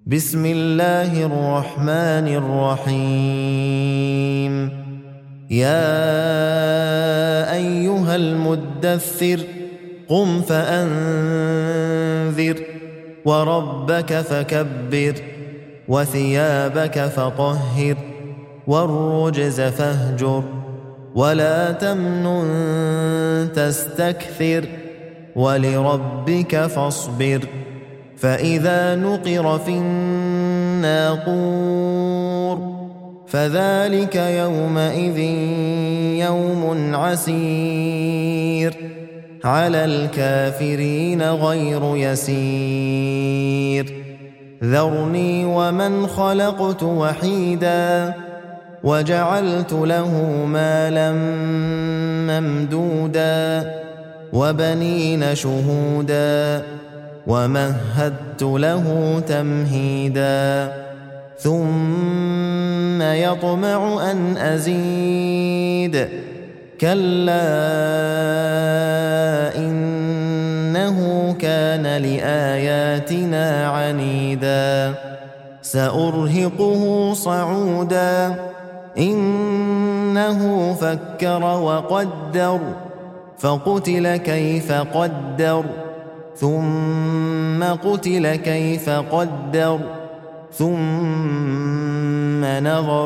بسم الله الرحمن الرحيم يا أيها المدثر قم فأنذر وربك فكبر وثيابك فطهر والرجز فاهجر ولا تمنن تستكثر ولربك فاصبر فإذا نقر في الناقور فذلك يومئذ يوم عسير على الكافرين غير يسير ذرني ومن خلقت وحيدا وجعلت له مالا ممدودا وبنين شهودا ومهدت له تمهيدا ثم يطمع أن أزيد كلا إنه كان لآياتنا عنيدا سأرهقه صعودا إنه فكر وقدر فقتل كيف قدر ثم قتل كيف قدر ثم نظر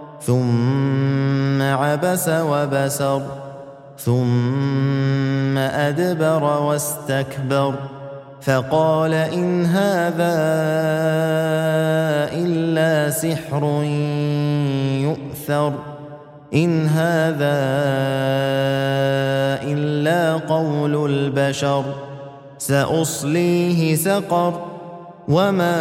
ثم عبس وبسر ثم أدبر واستكبر فقال إن هذا إلا سحر يؤثر إن هذا إلا قول البشر سأصليه سقر وما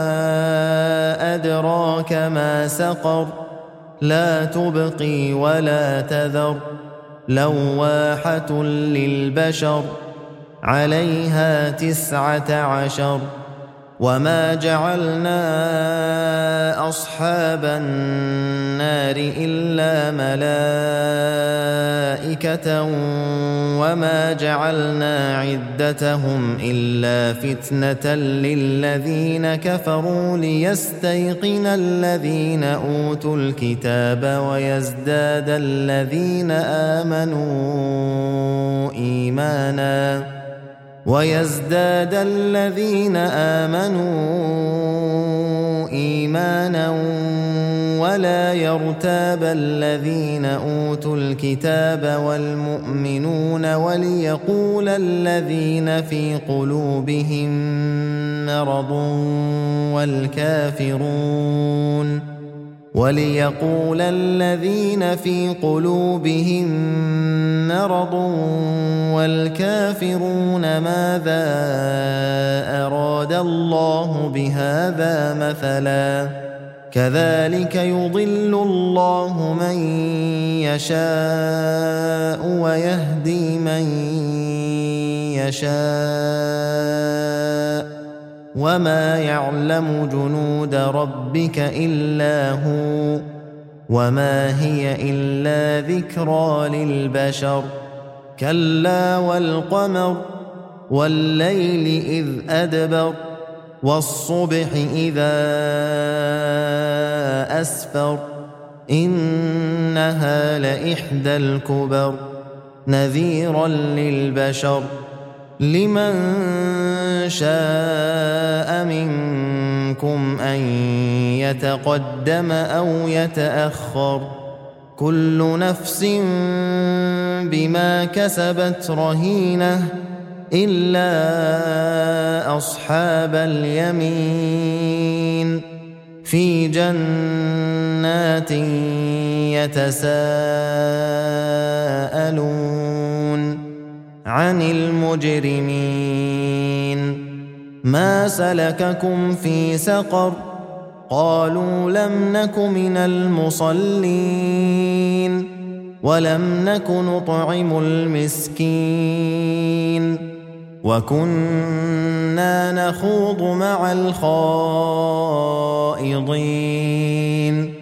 أدراك ما سقر لا تبقي ولا تذر لواحة للبشر عليها 19 وما جعلنا أصحاب النار إلا ملائكة وما جعلنا عدتهم إلا فتنة للذين كفروا ليستيقن الذين أوتوا الكتاب ويزداد الذين آمنوا إيمانا ولا يرتاب الذين أوتوا الكتاب والمؤمنون وليقول الذين في قلوبهم مرض والكافرون ماذا أراد الله بهذا مثلا كذلك يضل الله من يشاء ويهدي من يشاء وما يعلم جنود ربك إلا هو وما هي إلا ذكرى للبشر كلا والقمر والليل إذ أدبر والصبح إذا أسفر إنها لإحدى الكبر نذيرا للبشر لمن شاء منكم أن يتقدم أو يتأخر كل نفس بما كسبت رهينة إلا أصحاب اليمين في جنات يتساءلون عن المجرمين ما سلككم في سقر قالوا لم نك من المصلين ولم نك نطعم المسكين وكنا نخوض مع الخائضين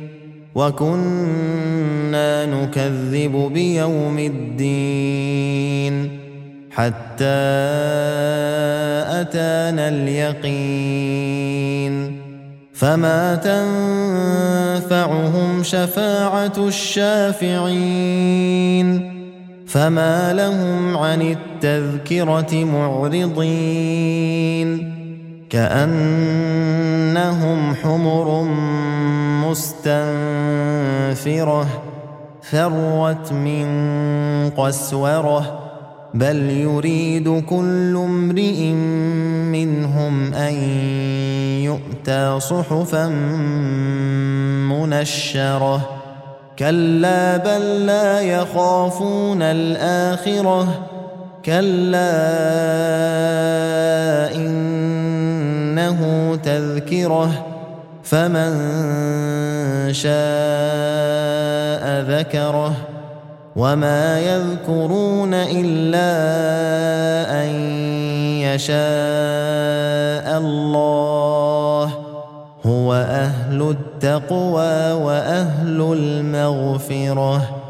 وكنا نكذب بيوم الدين حتى أتانا اليقين فما تنفعهم شفاعة الشافعين فما لهم عن التذكرة معرضين كأنهم حمر مستنفرة فرت من قسورة بل يريد كل امرئ منهم أن يؤتى صحفا منشرة كلا بل لا يخافون الآخرة كلا إنه تذكرة فمن شاء ذكره وما يذكرون إلا أن يشاء الله هو أهل التقوى وأهل المغفرة